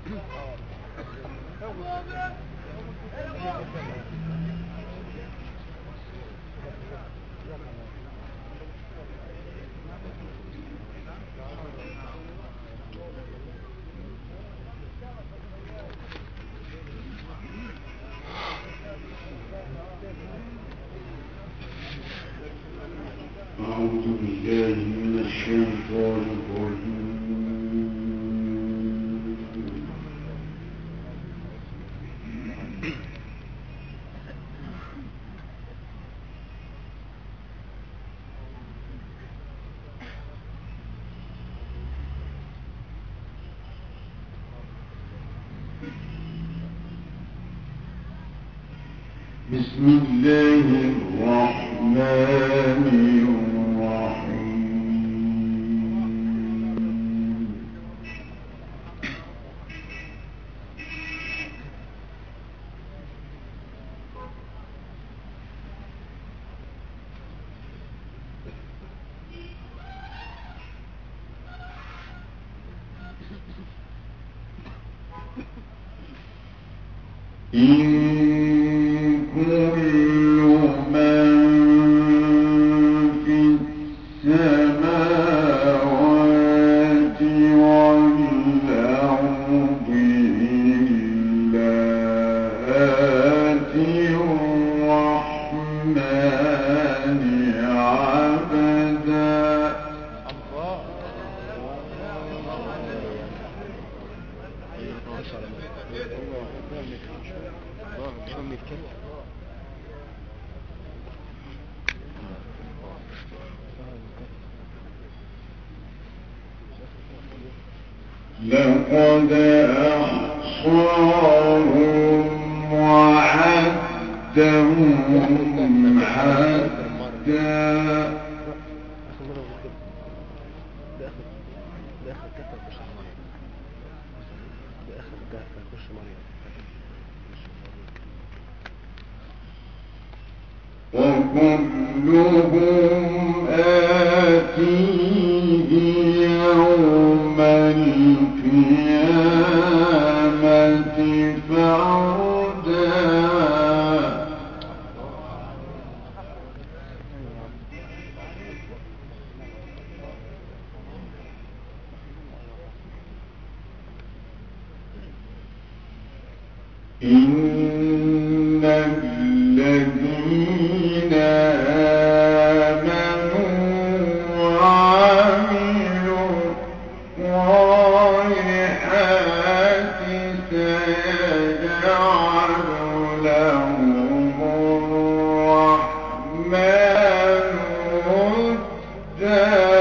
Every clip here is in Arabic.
أعوذ بالله من الشيطان الرجيم. بسم الله الرحمن الرحيم. لقد أحصاهم وعدهم عدا. وكلهم آتيه يوم القيامة فردا. إن الذين آمنوا وعملوا الصالحات سيجعل لهم الرحمن ودا.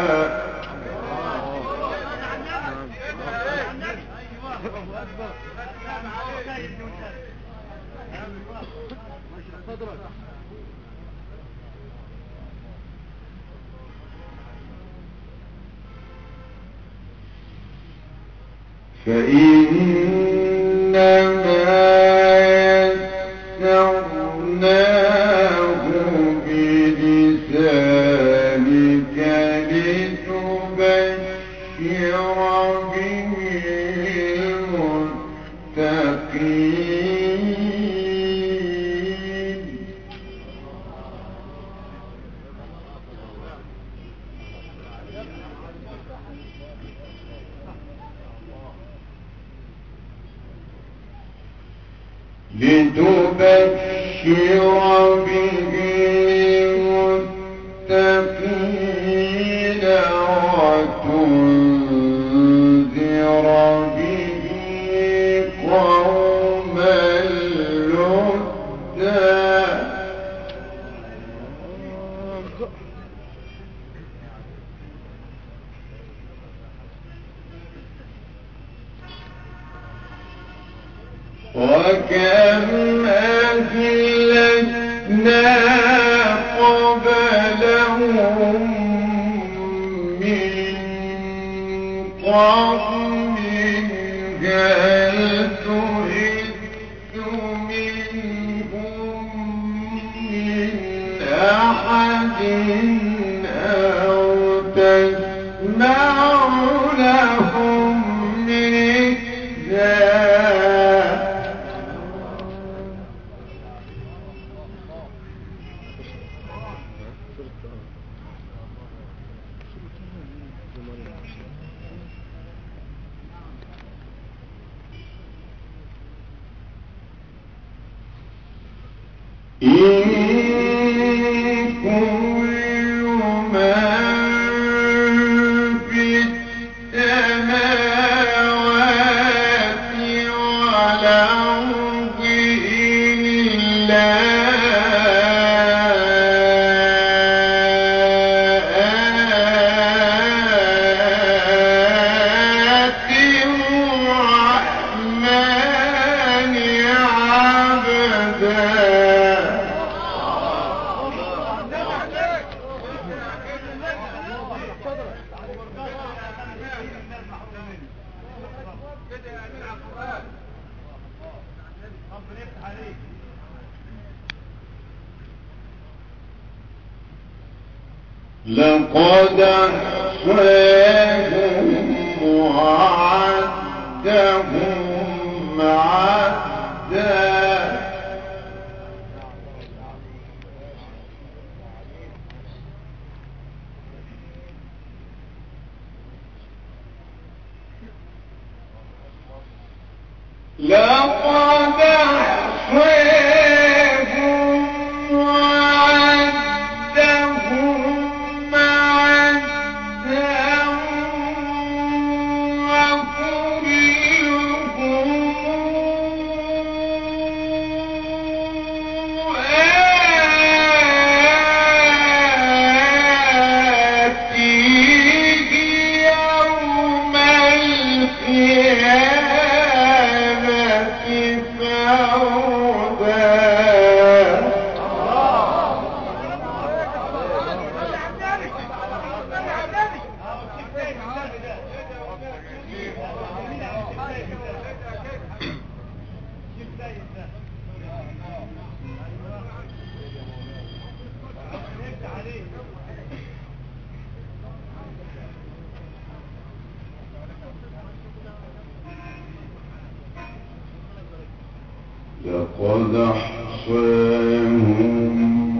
فإنما يسرناه بلسانك لتبشر به المتقين. لتبشر به المتقين وتنذر به قوما لدا. وكم أهلكنا قبلهم من قرن هل تحس منهم من أحد أو تسمع لهم ركزا. لقد أحصاهم وعدهم عدا لقد أحصاهم وعدهم عدا وكلهم آتيه يوم القيامة لقد أحصاهم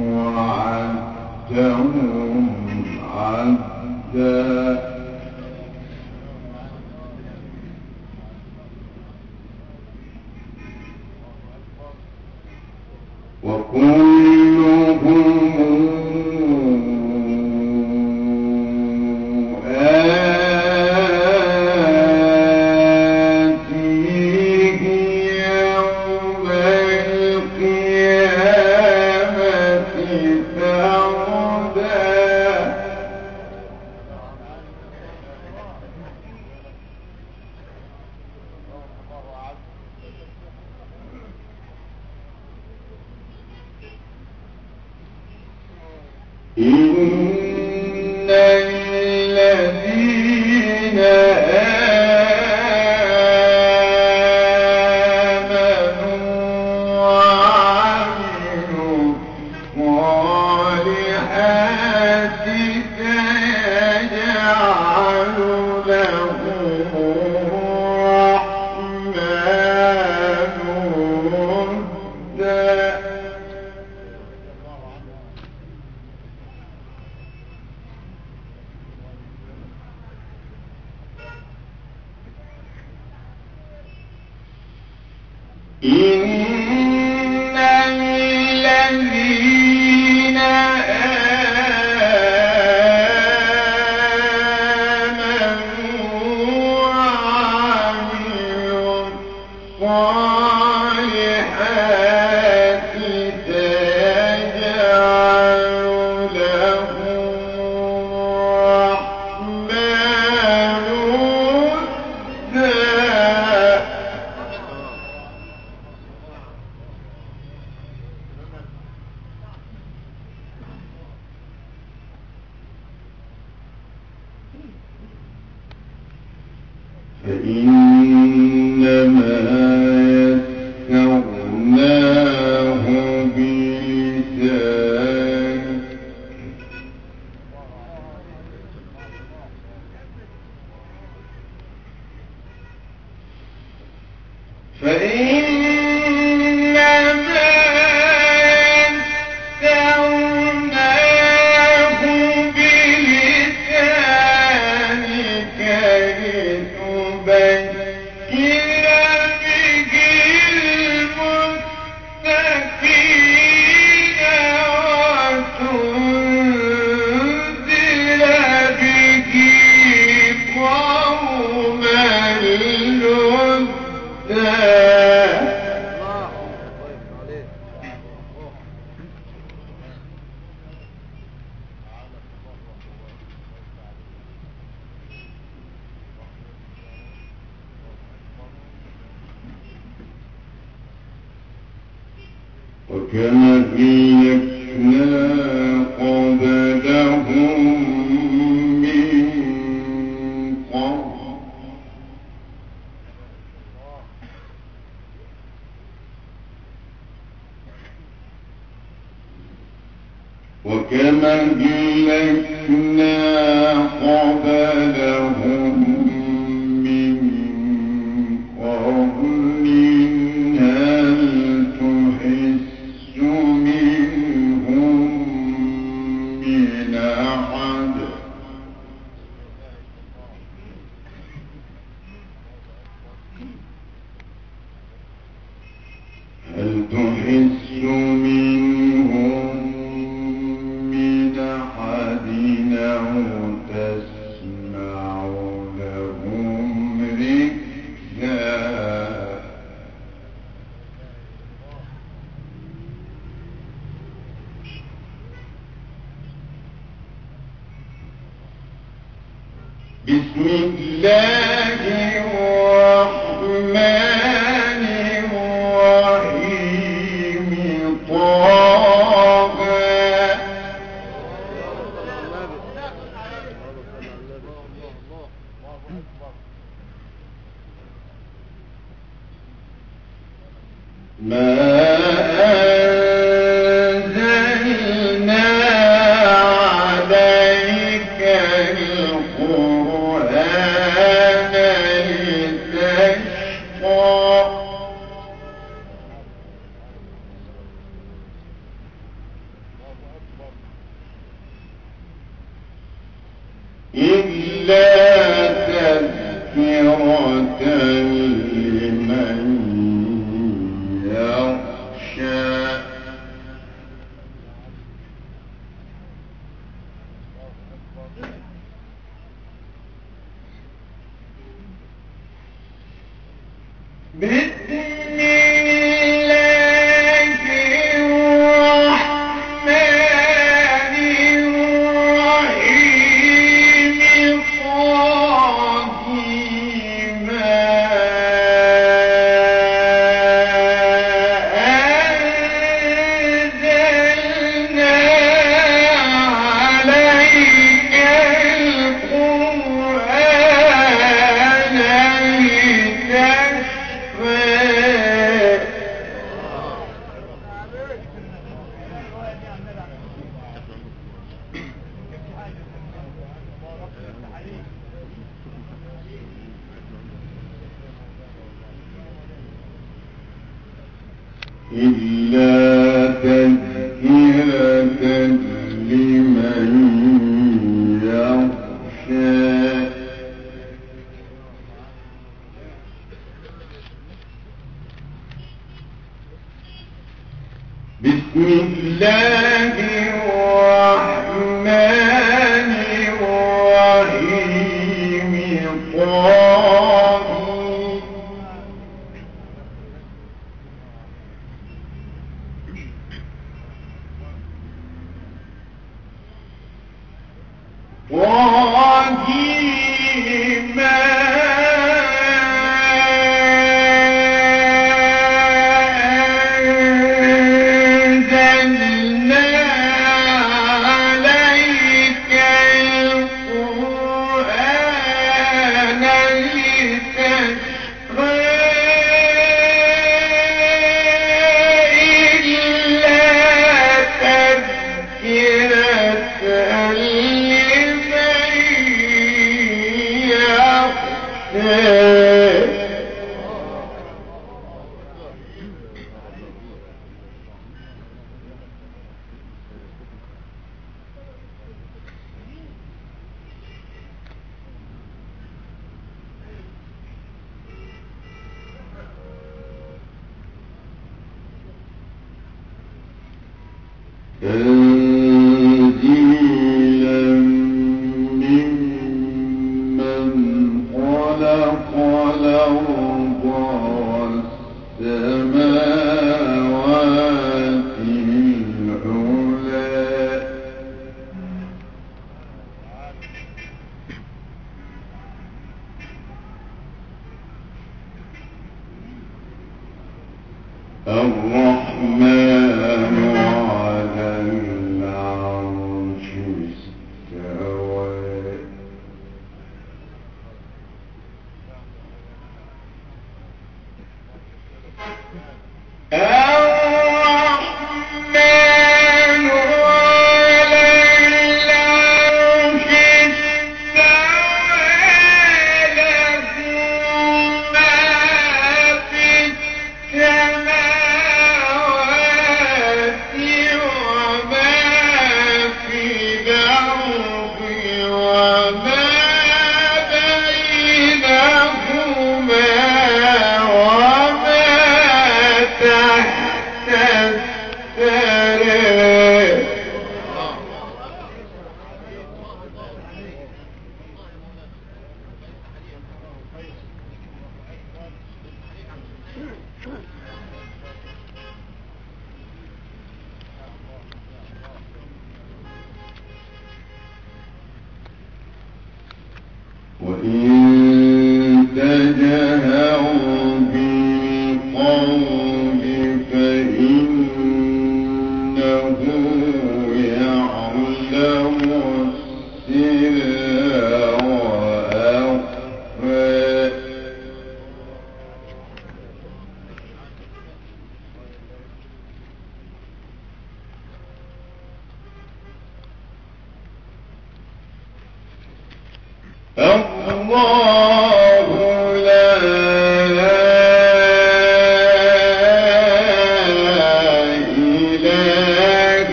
وعدهم عدا وكلهم آتيه يوم القيامة فردا إن الذين آمنوا وعملوا الصالحات سيجعل لهم الرحمن ودا إن الذين آمنوا وعملوا الصالحات سيجعل لهم الرحمن ودا فإنما يسرناه بلسانك لتبشر به المتقين وكما أهلكنا قبلهم من قرن وكما أهلكنا قبلهم من قرن هل تحس منهم من أحد هل تحس منهم من أحد أو تسمع لهم ركزا بسم الله الرحمن الرحيم طه ما أنزلنا عليك القرآن لتشقى إلا تذكرة لمن يخشى بسم الله الرحمن الرحيم طه ما أنزلنا عليك القرآن إلا تذكرة لمن يخشى بسم الله الرحمن الرحيم طه تنزيلا ممن خلق الأرض والسماوات العلى الرحمن على العرش استوى وإن تجهر بالقول فإنه يعلم السر وأخفى الله لا إله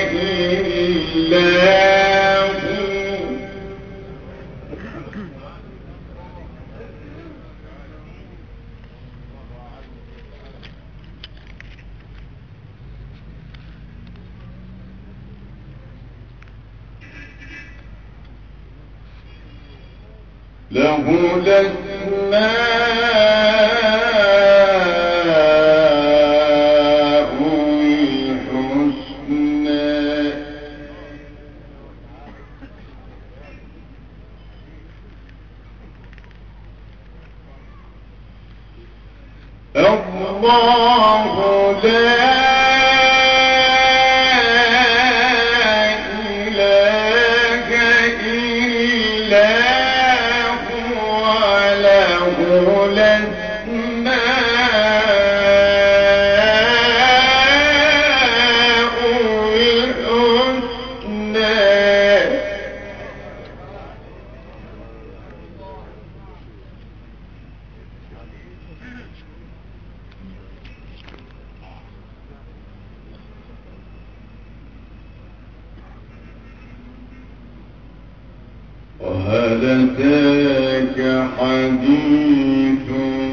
إلا هو له الأسماء الحسنى الله لا إله إلا هو له الأسماء الحسنى وهل أتاك حديث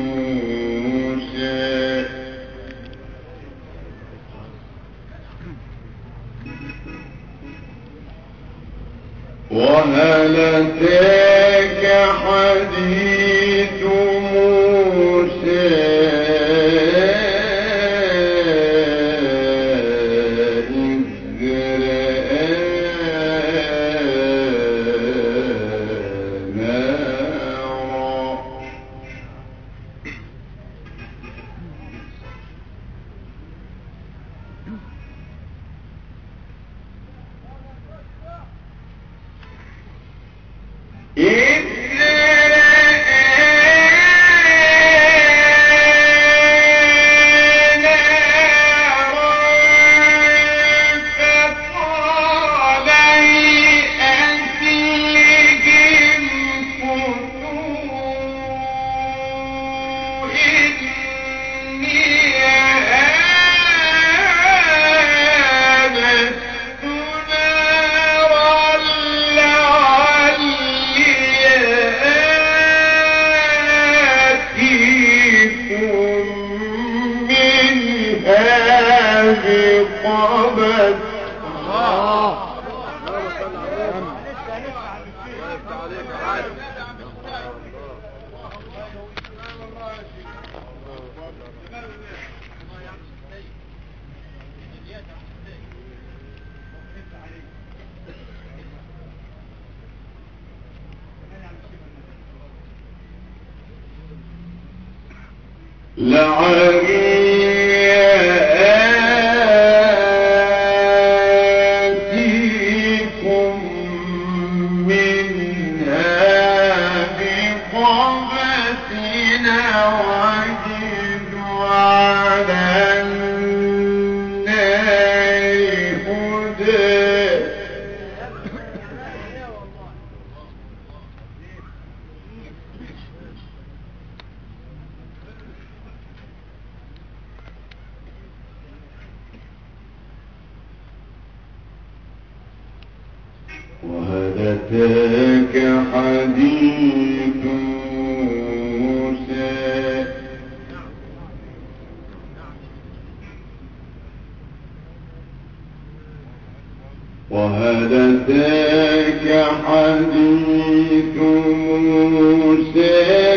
موسى وهل أتاك حديث موسى وهل أتاك حديث موسى وهل أتاك حديث موسى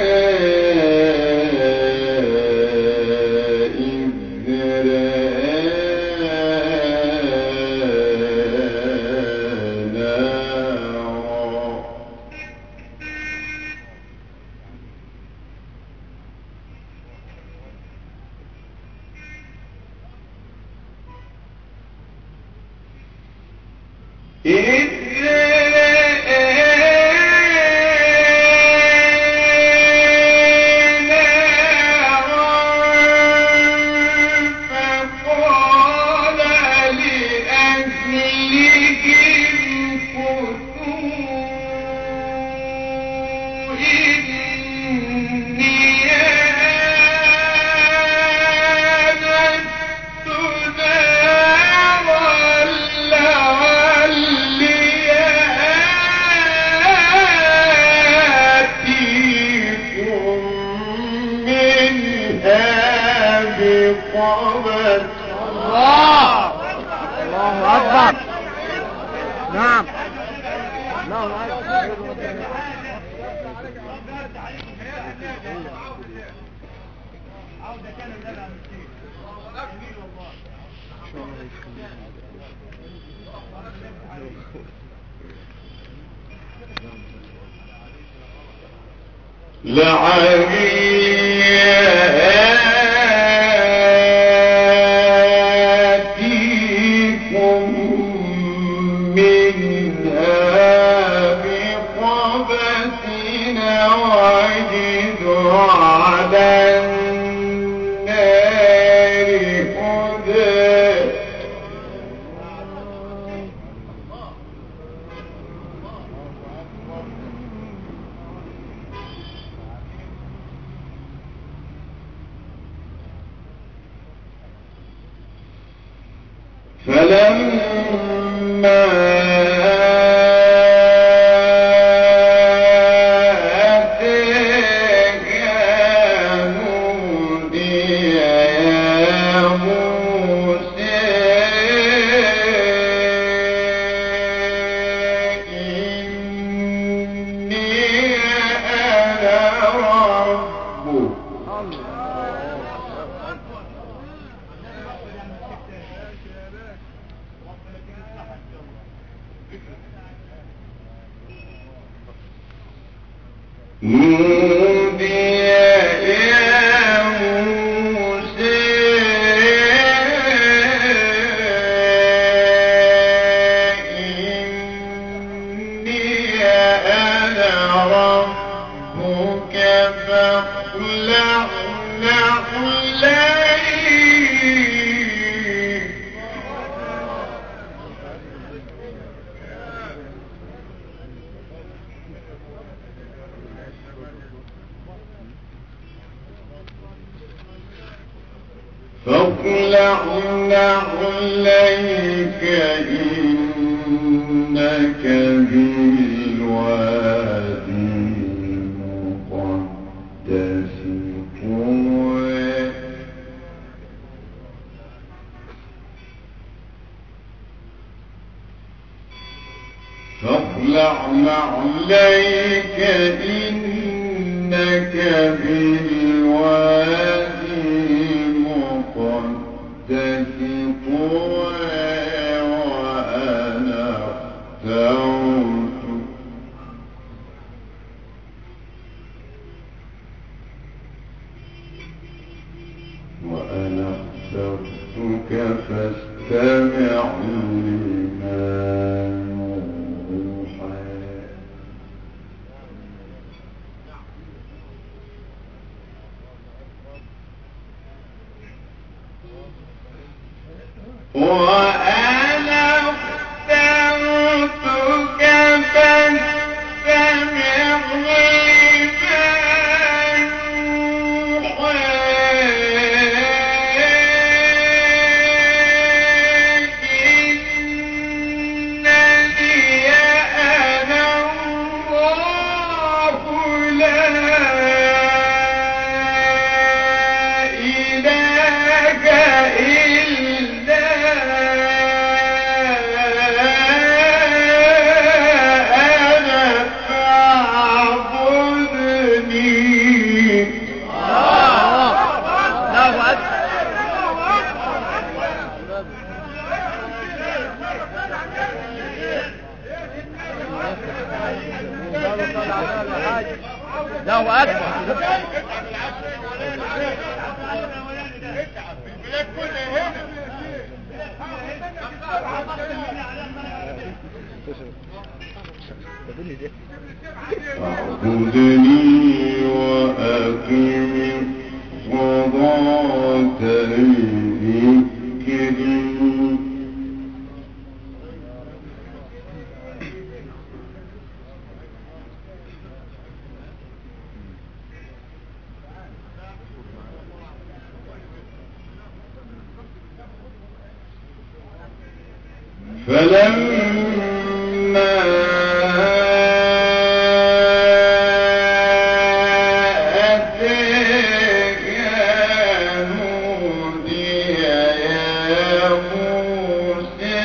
لآتيكم منها بقبس وجد على النار هدى فلما أتاها نودي يا موسى إني أنا ربك نودي يا موسى إني أنا ربك فاخلع نعليك فاخلع نعليك إنك بالوادي المقدس طوى فاخلع نعليك إنك بالوادي المقدس طوى وأنا اخترتك وأنا اخترتك فاستمع لما يوحى وأنا اخترتك فاستمع الله أكبر. اعبدني وأقم الصلاة لذكري فلما أتاها نودي يا موسى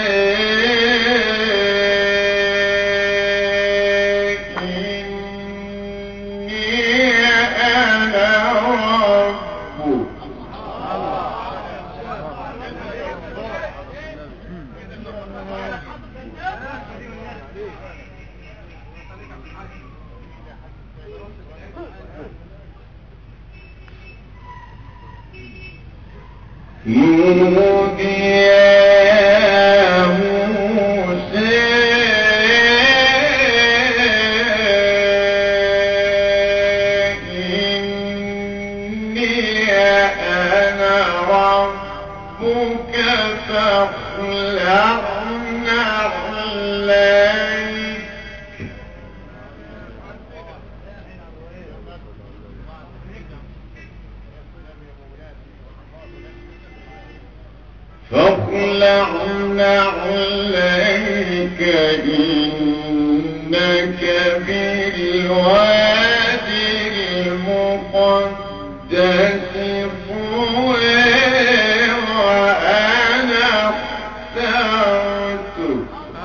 إني أنا ربك نودي يا موسى إني أنا ربك فاخلع نعليك فاخلع نعليك إنك بالوادي المقدس طوى وأنا اخترتك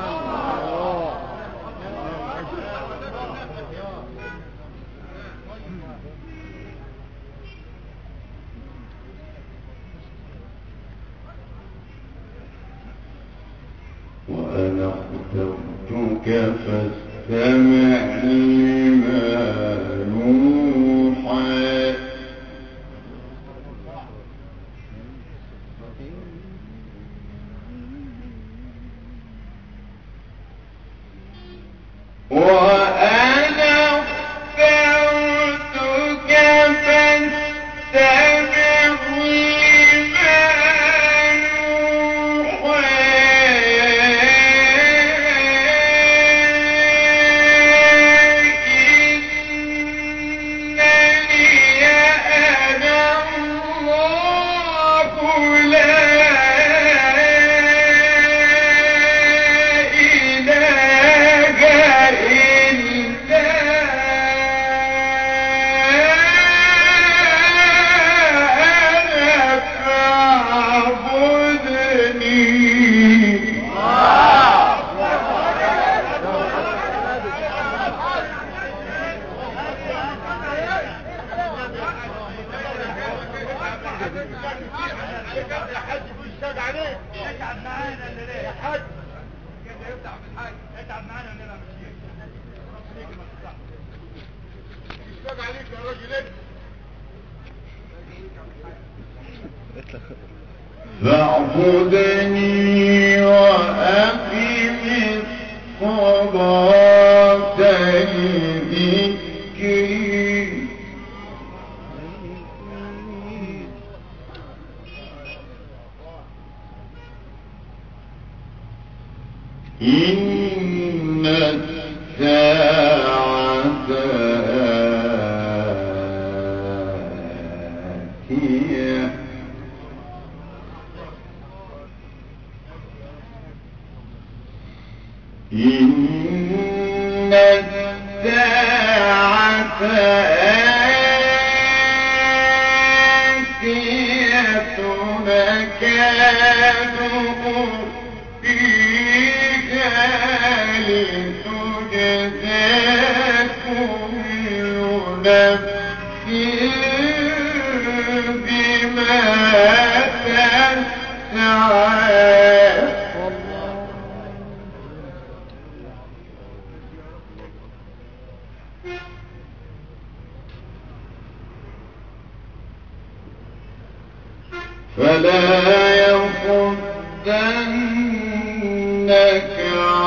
وأنا اخترتك فاستمع لما يوحى وأنا اخترتك فاستمع لما عليك يا راجل انت فاعبدني وأقم الصلاة لذكري إن الساعة آتية إن الساعة آتية نكاد أخفيها لتجزى كل نفس بما تسعى فلا يصدنك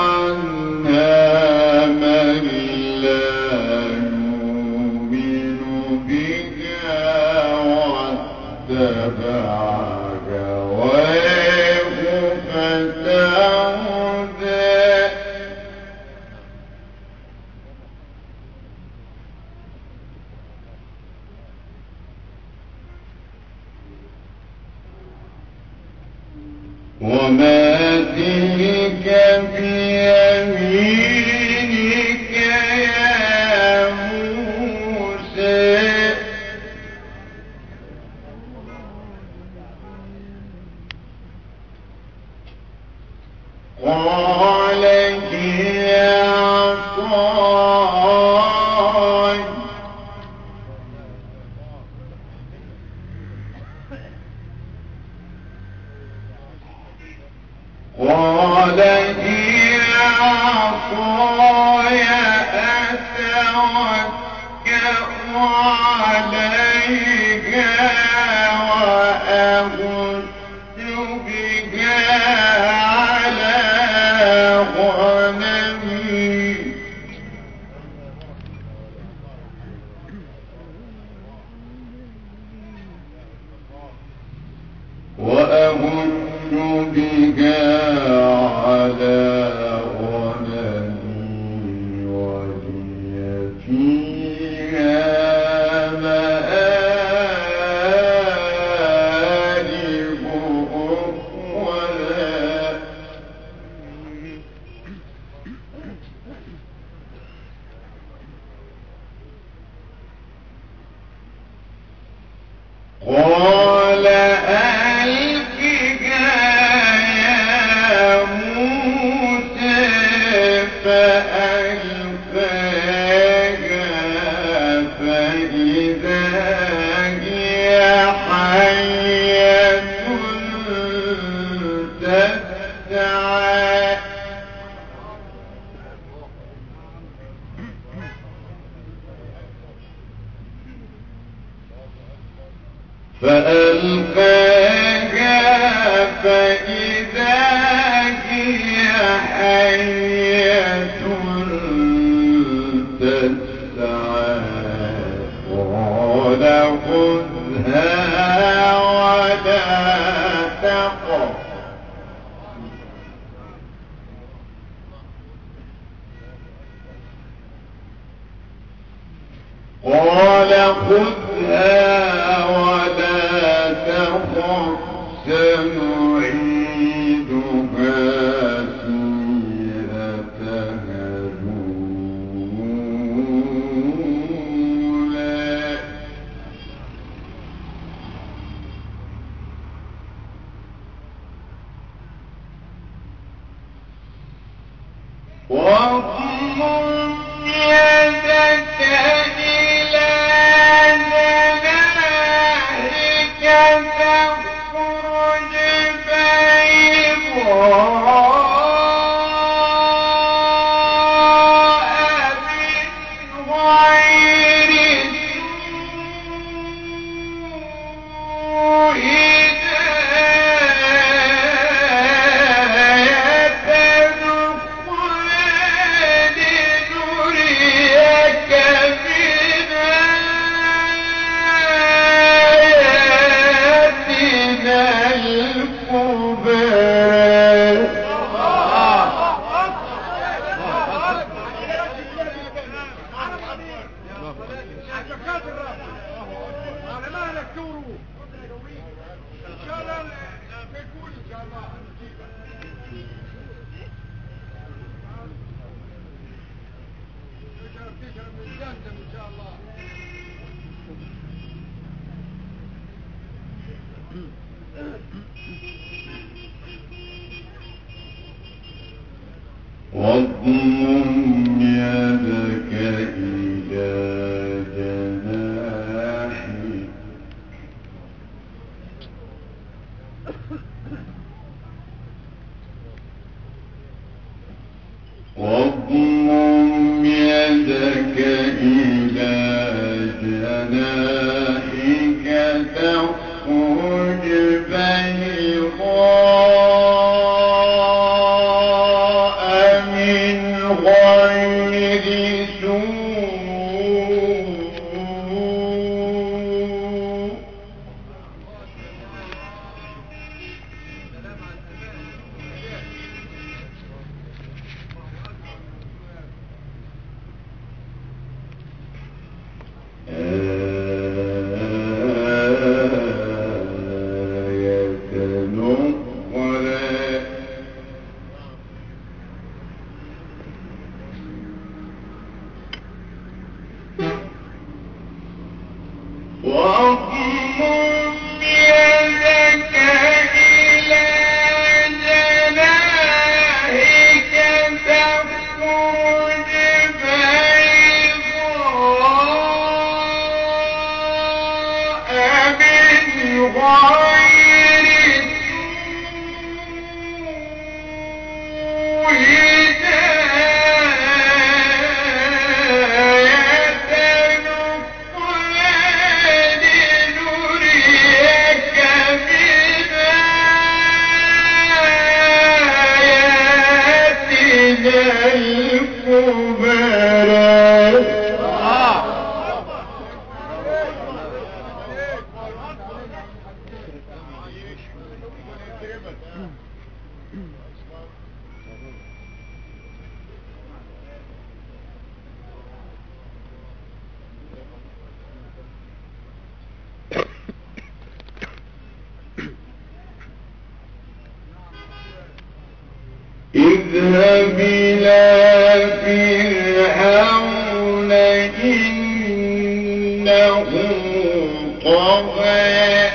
عنها من لا يؤمن بها واتبع هواه فتردى وما تلك بيمينك يا موسى قال هي عصاي قال هي عصاي أتوكأ عليها وأهش بها على غنمي وأهش بها على غنمي ولي فيها مآرب أخرى قال ألقها يا موسى فألقاها فإذا هي حية تسعى فألقاها فإذا هي حية تسعى قال خذها ولا تخف قال خذها ولا تخف سنعيدها سيرتها الأولى واضمم يدك إلى جناحك تخرج بيضاء من غير سوء واضمم يدك إلى جناحك واضمم يدك إلى جناحك تخرج بيضاء من غير سوء واضمم يدك إلى جناحك تخرج بيضاء من غير اذهب إلى فرعون إنه طغى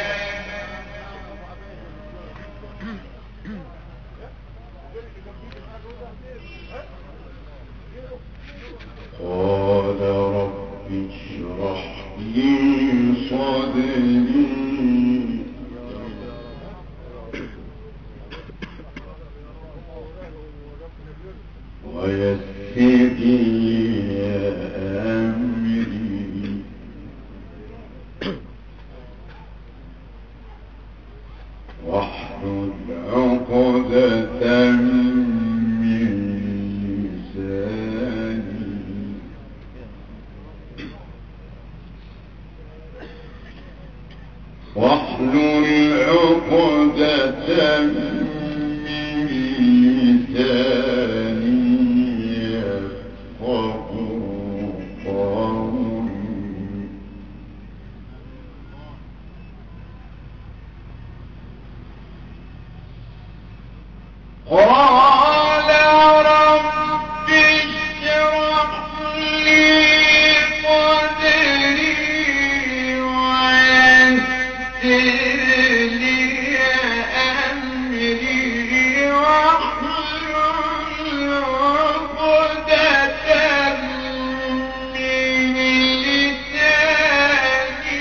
قال رب اشرح لي صدري ويسر لي أمري واحلل عقدة من لساني واحلل عقدة من لساني يفقهوا قولي قال رب اشرح لي صدري ويسر لي أمري واحلل عقدة من لساني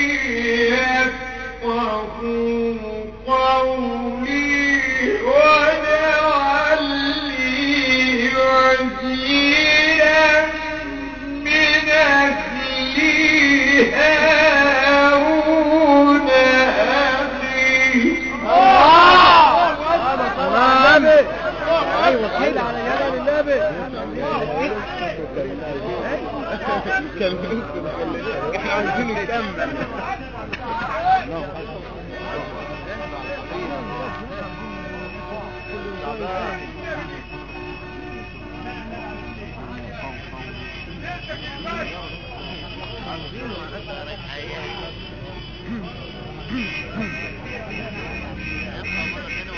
يفقهوا قولي واجعل لي وزيرا من أهلي هارون أخي ايوه كده على يد النبي احنا عايزين نكمل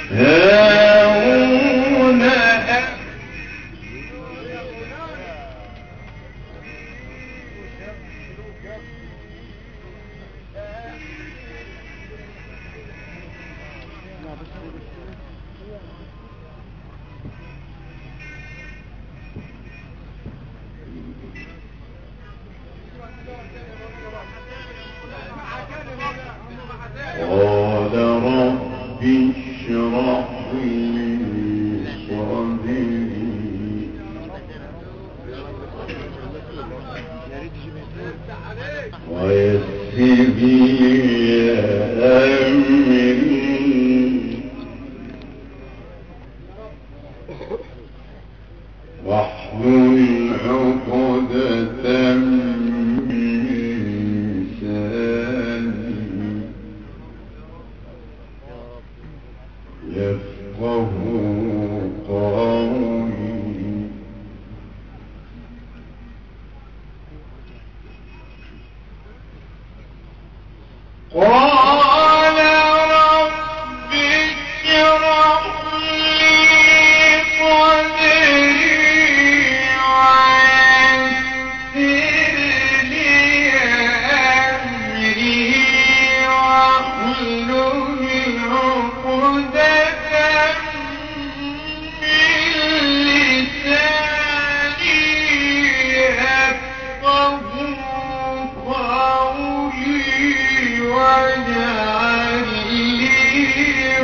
هارون قال رب اشرح لي صدري ويسر لي أمري واحلل عقدة من لساني يفقه قولي قال رب اشرح لي صدري ويسر لي أمري واحلل عقدة من لساني يفقه قولي واجعل لي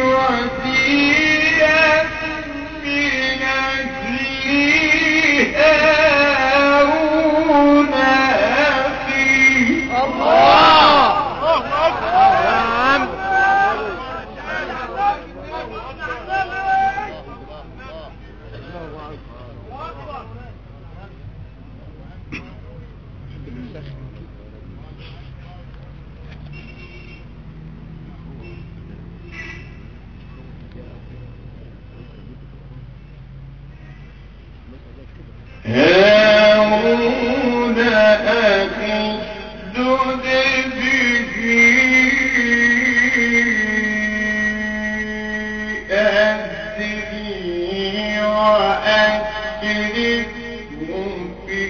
وزيرا من أهلي هارون أخي هارون أخي اشدد به أزري وأشركه في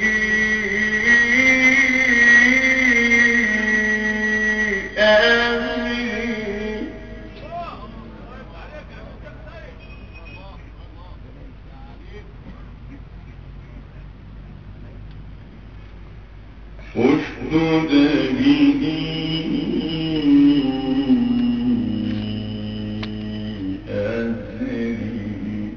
أمري اشدد به أزري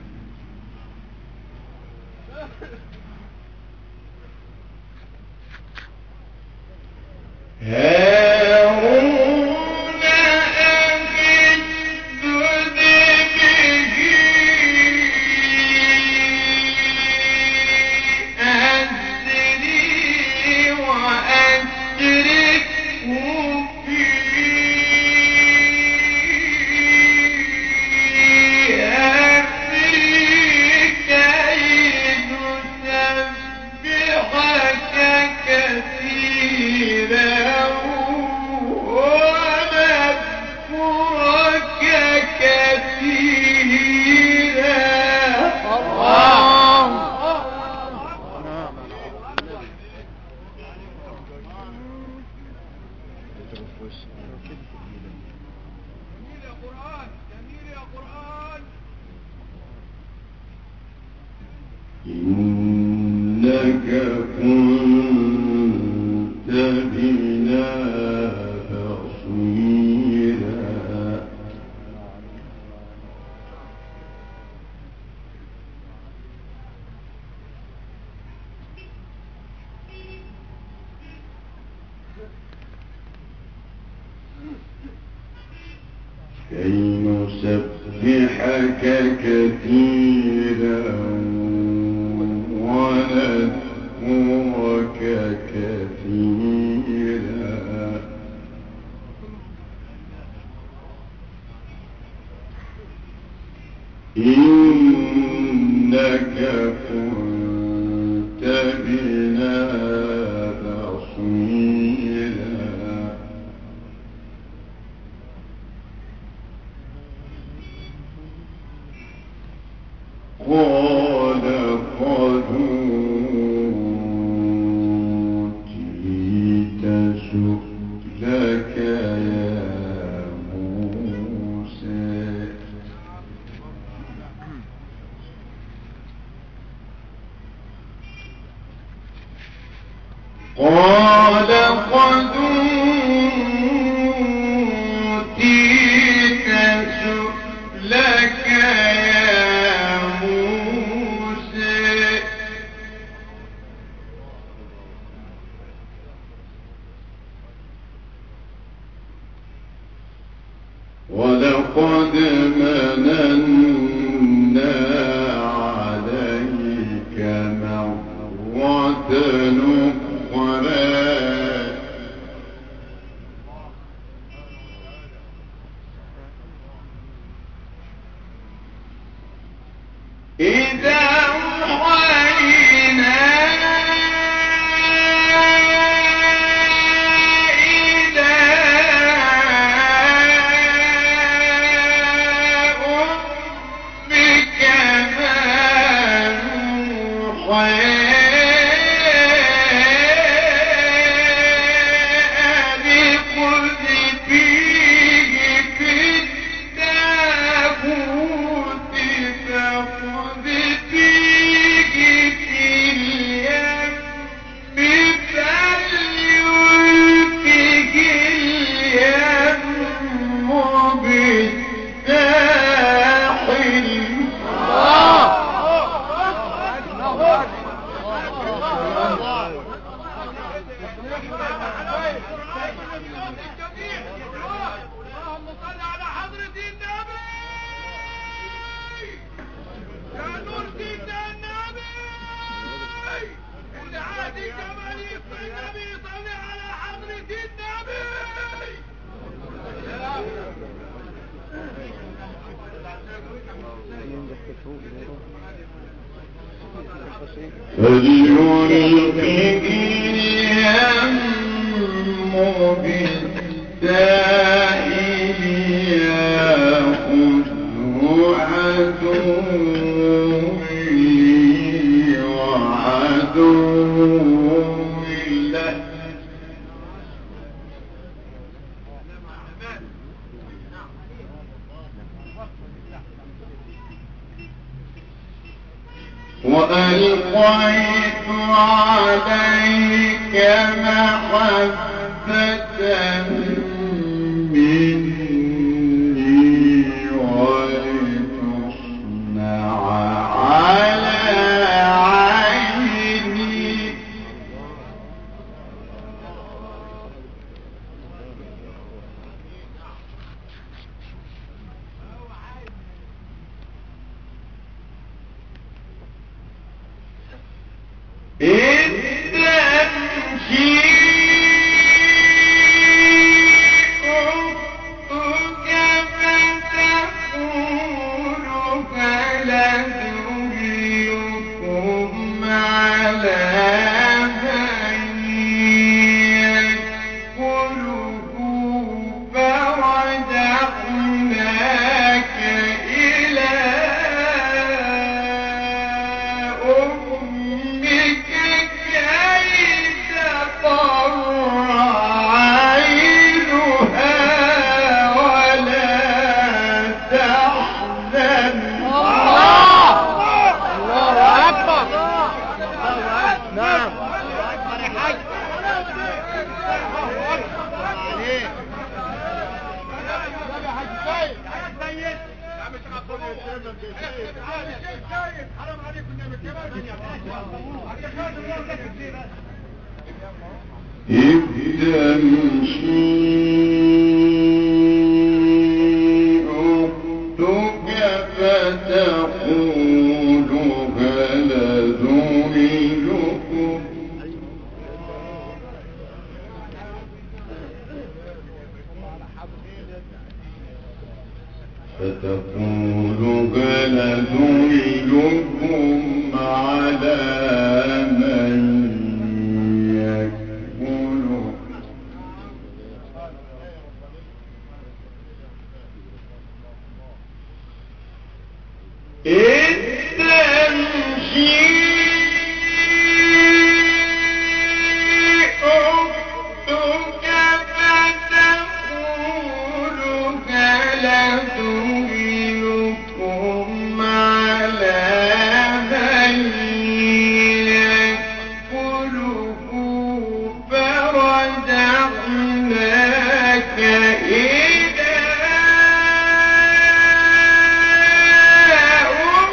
هارون أخي اشدد به أزري وأشركه في أمري كي نسبحك كثيرا ونذكرك كثيرا إنك كنت بنا بصيرا كي نسبحك كثيرا ونذكرك كثيرا إنك كنت بنا بصيرا ولقد مننا عليك مرة أخرى إذا أوحينا إلى أمك ما نوحي أن اقذفيه في التابوت فاقذفيه في اليم فليلقه اليم بالساحل اللهم صل على حضرة النبي يا نور سيدنا النبي اللي عادي جمال يسمع النبي صل على حضرة النبي فليلقه اليم بالساحل يأخذه عدو لي وعدو له وألقيت عليك محبة مني ولتصنع على عيني إذ تمشي أختك فتقول هل أدلكم على من يكفله فرجعناك إلى أمك كي تقر عينها ولا تحزن الله أكبر نعم أكبر يا حاج حرام عليكم يا إذ تمشي أختك فتقول هل أدلكم هل أدلكم على من يكفله إذ تمشي أختك فتقول هل أدلكم على من يكفله فرجعناك إلى أمك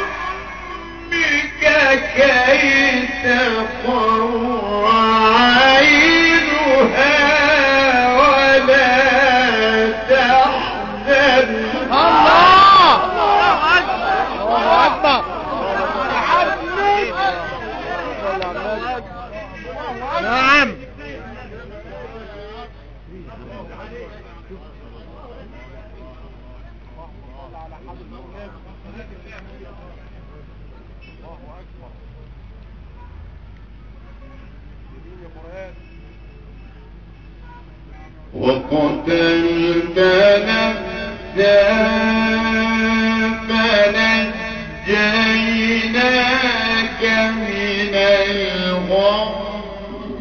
وقتلت نفسا فنجيناك من الغم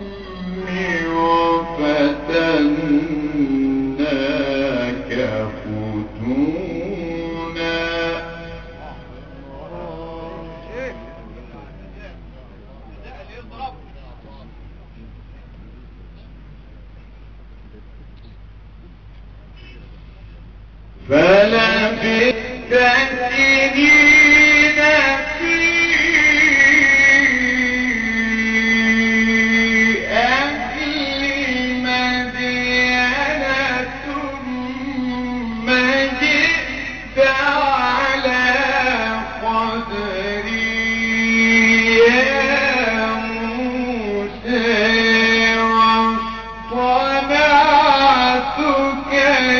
وفتناك فتونا فلبثت سنين في أهل مدين ثم جئت على قدري يا موسى واصطنعتك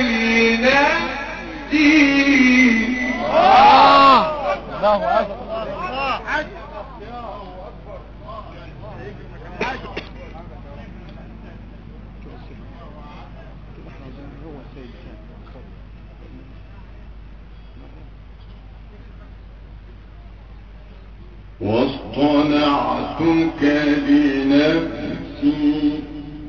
لنفسي الله أكبر واصطنعتك لنفسي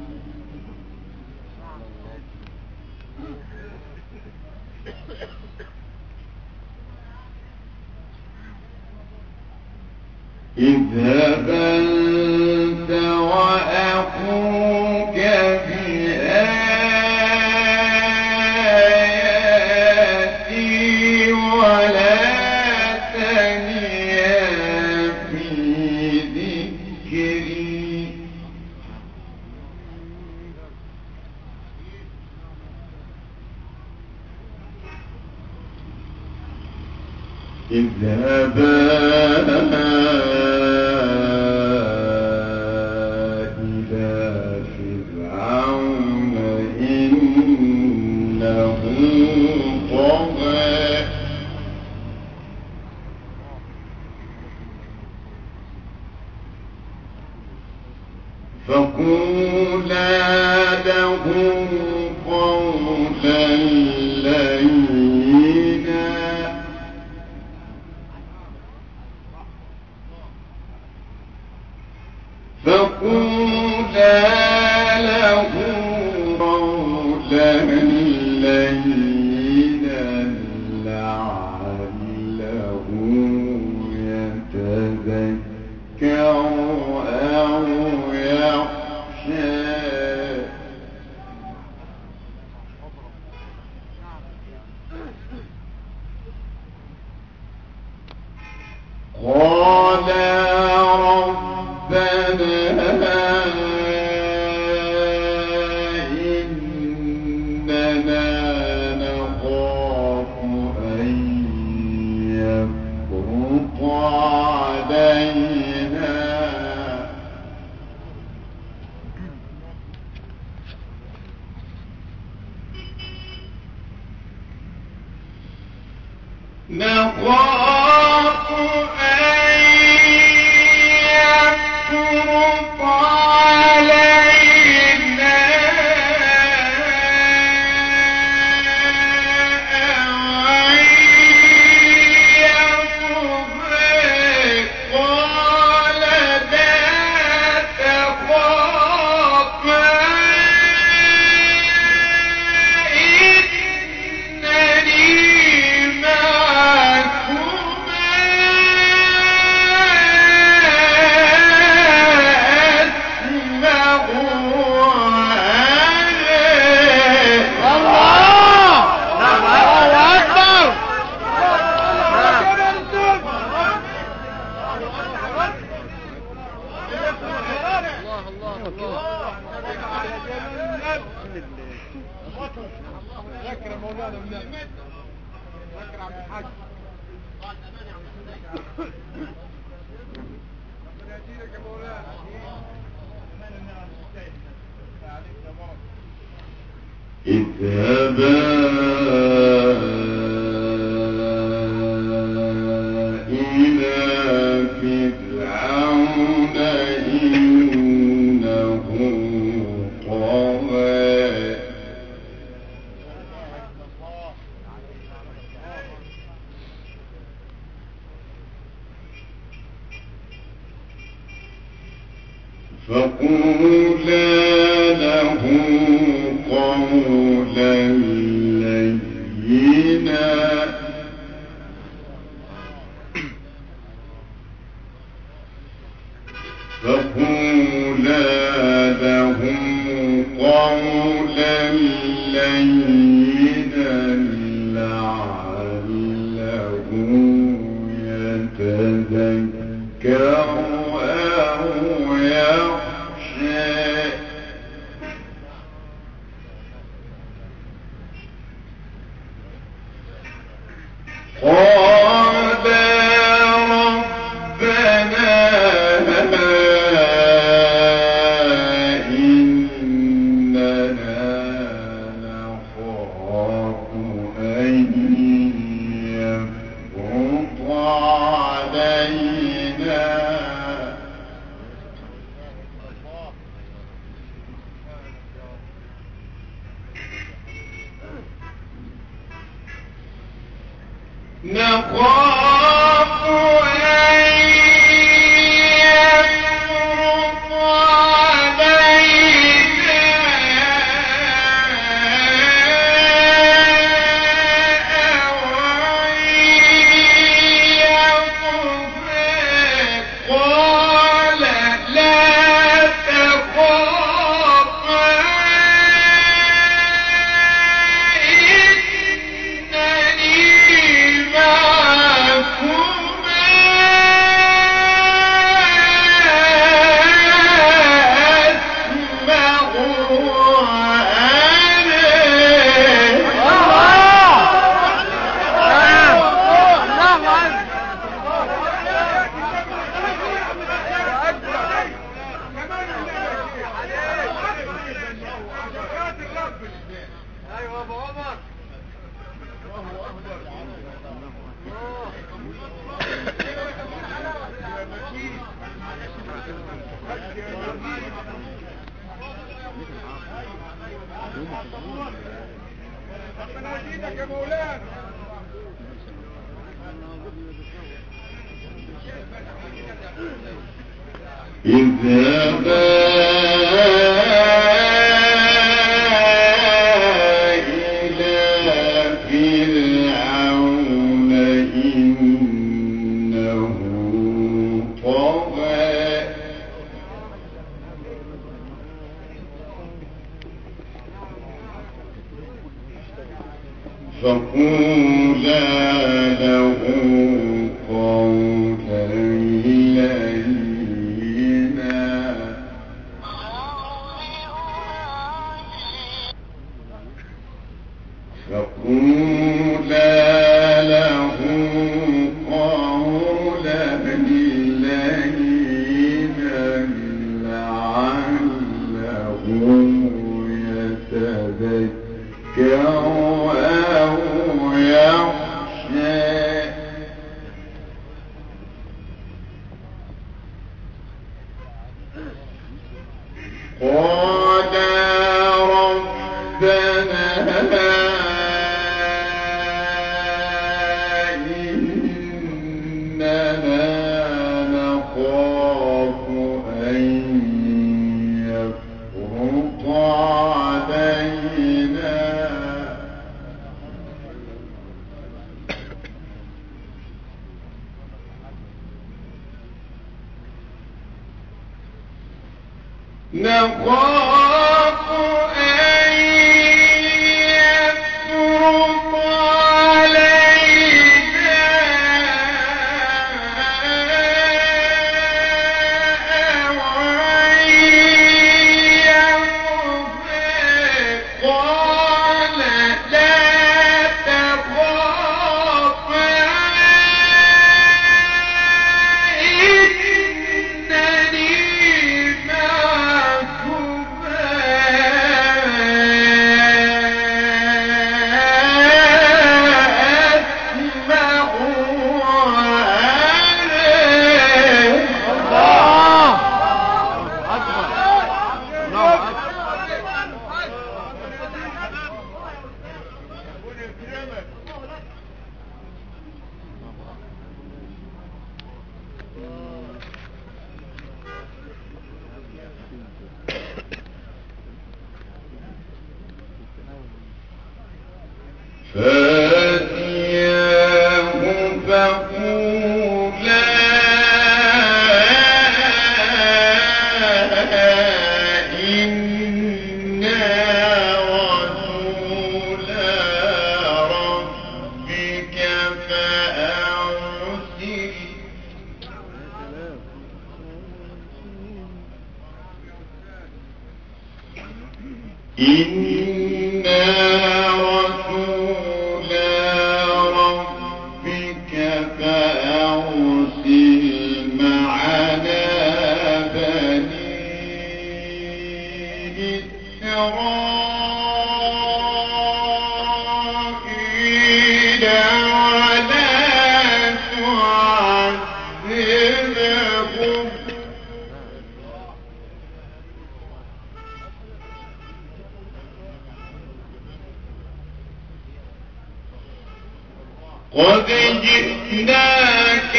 اذهب أنت وأخوك بآياتي ولا تنيا في ذكري اذهبا إلى فرعون إنه طغى فقولا له قولا لينا فقولا له قولا لينا لعله يتذكر أو يخشى قال ربنا إننا نخاف أن يفرط علينا نخاف أن يفرط علينا أو أن يطغى قال لا تخافا إنني معكما أسمع ذكر مولانا النبي ذكر عبد الحاج ربنا يهديك يا مولانا اذهبا إلى فرعون إنه طغى فقولا له قولا لينا فقولا له قولا لينا لعله يتذكر أو يخشى قال ربنا إننا نخاف أن يفرط علينا نخاف أن يفرط علينا أو أن يطغى قال لا تخافا إنني معكما أسمع ايوه ابو عمر. ربنا يزيدك يا مولانا. اذهبا إلى فرعون إنه طغى فقولا له قولا لينا فقولا له قولا لينا لعله يتذكر أو يخشى قال ربنا إننا نخاف أن يفرط علينا نخاف أن يفرط علينا أو أن يطغى قال لا تخافا إنني معكما فاتياه فقولا إنا رسولا ربك فأرسل إنا رسول ربك فأرسل معنا بني إسرائيل ولا تعذبهم قد جئناك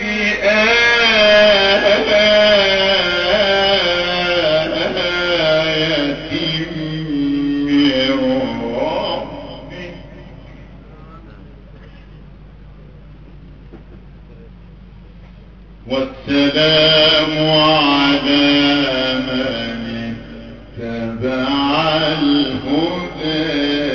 بآية من ربك والسلام على من اتبع الهدى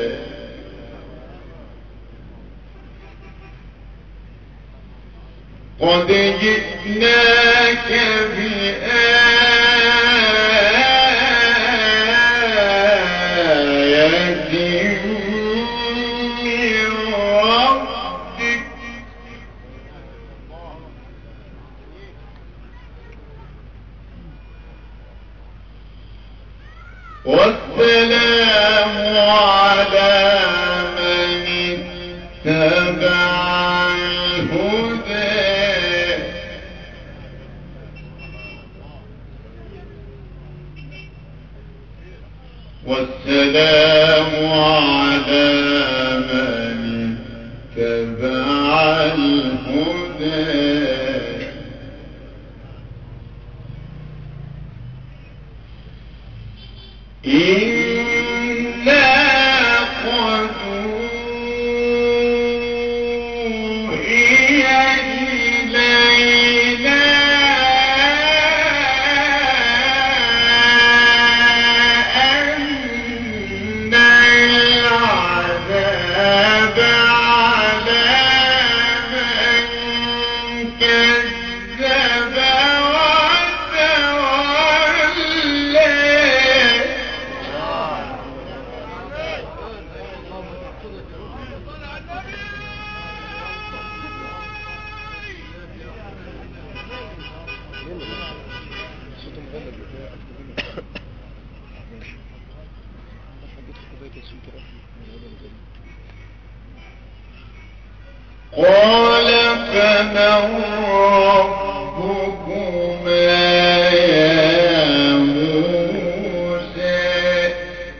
قد جئناك بآية من ربك والسلام على من اتبع الهدى والسلام على من اتبع الهدى إنا قد أوحي إلينا أن العذاب على من كذب وتولى قال فمن ربكما يا موسى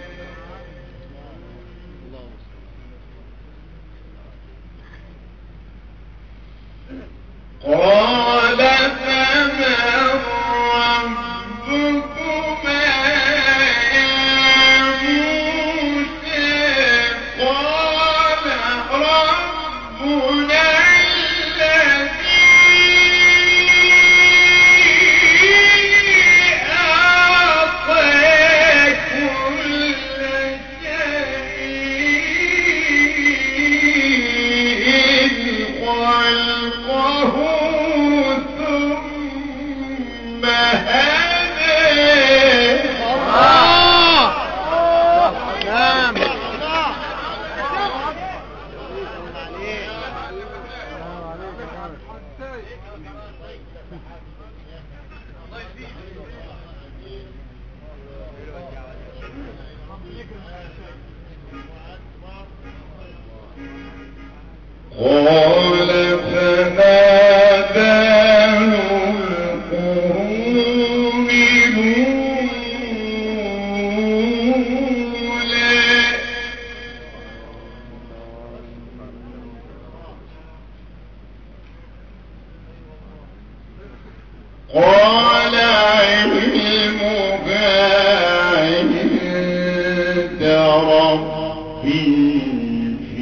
قال فمن ربكما يا موسى قال ربنا الذي أعطى كل شيء خلقه ثم هدى نعم قال فما بال القرون الأولى قال علمها عند ربي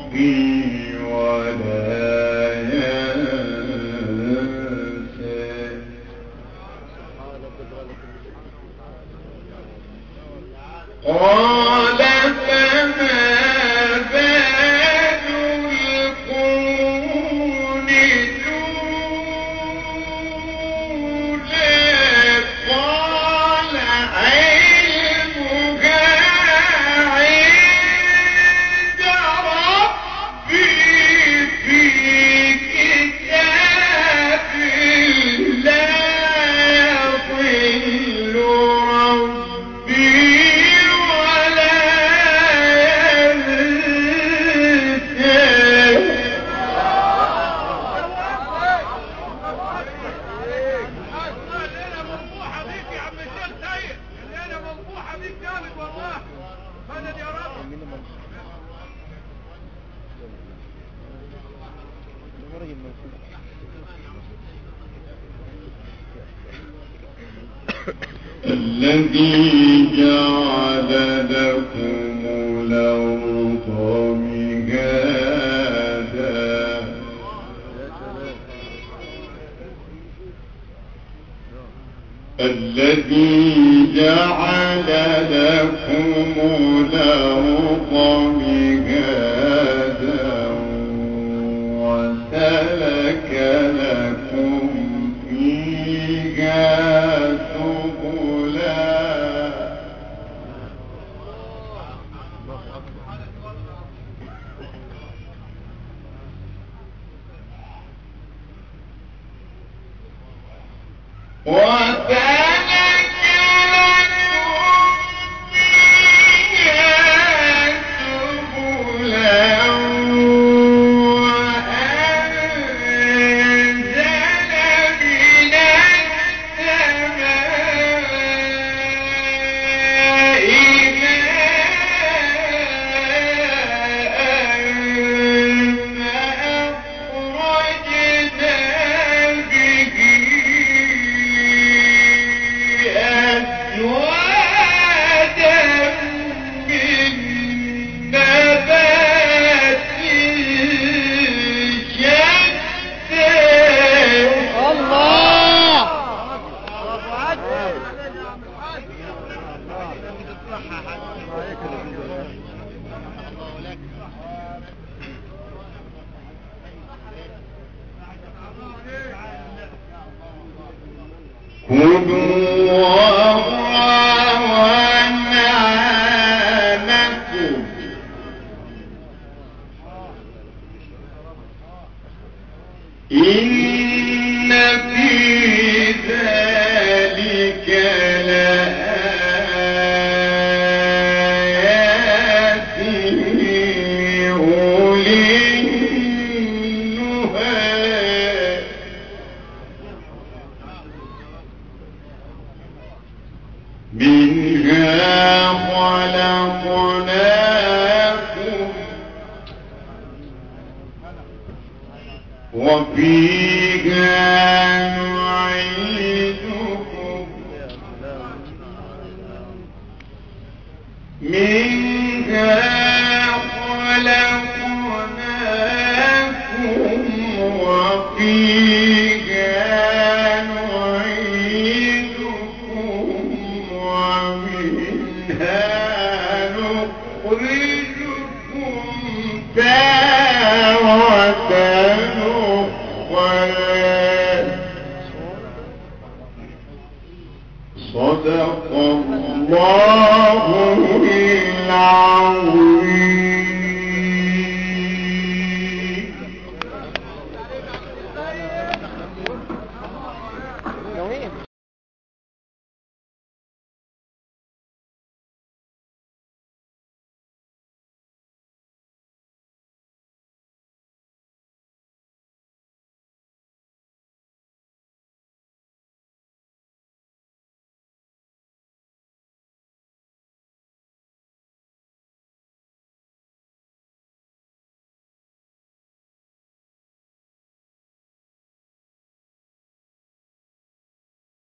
ربي ولا ينسى. قال فما بال القرون الأولى قال علمها عند ربي في كتاب لا يضل ربي ولا ينسى. الليلة منبوحة بيك يا عم الشيخ سيد، الليلة منبوحة بيك جامد والله. مدد يا رب. الذي جعل لكم الأرض مهادا الذي جعل لكم الأرض مهادا وسلك لكم فيها سبلا وسلك لكم فيها سبلا وأنزل من السماء فأخرجنا به أزواجا من نبات شتى. الله كلوا وارعوا أنعامكم إن في ذلك لآيات لأولي النهى. منها خلقناكم وفيها نعيدكم